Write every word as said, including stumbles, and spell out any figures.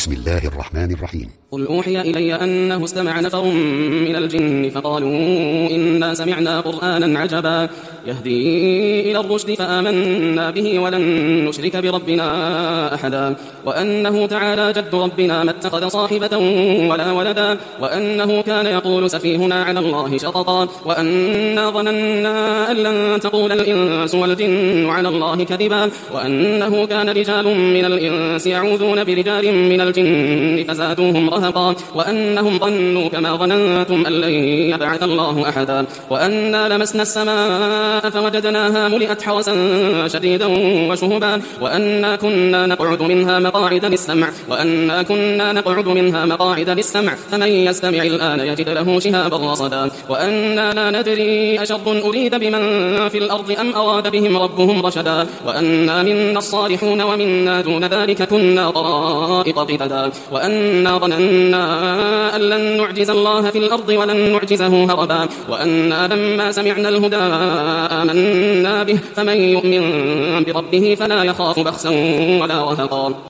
بسم الله الرحمن الرحيم. قل أوحي إلي أنه استمع نفر من الجن فقالوا إنا سمعنا قرآنا عجبا يهدي إلى الرشد فآمنا به ولن نشرك بربنا أحدا وأنه تعالى جد ربنا ما اتخذ صاحبة ولا ولدا وأنه كان يقول سفيهنا على الله شططا وأنا ظننا أن لن تقول الإنس والجن على الله كذبا وأنه كان رجال من الإنس يعوذون برجال من الجن فزادوهم رهقا وأنهم ظنوا كما ظننتم أن لن يبعث الله أحدا وأنا لمسنا السماء فوجدناها ملئت حرسا شديدا وشهبا وأنا كنا نقعد منها مقاعد للسمع وأنا كنا نقعد منها مقاعد للسمع فمن يستمع الآن يجد له شهابا رصدا وأنا لا ندري أشر أريد بمن في الأرض أم أراد بهم ربهم رشدا وأنا منا الصالحون ومنا دون ذلك كنا طرائق قددا وأنا ظننا أن لن نعجز الله في الأرض ولن نعجزه هربا وأنا لما سمعنا الهدى آمنا به فمن يؤمن بربه فلا يخاف بخسا ولا رهقا.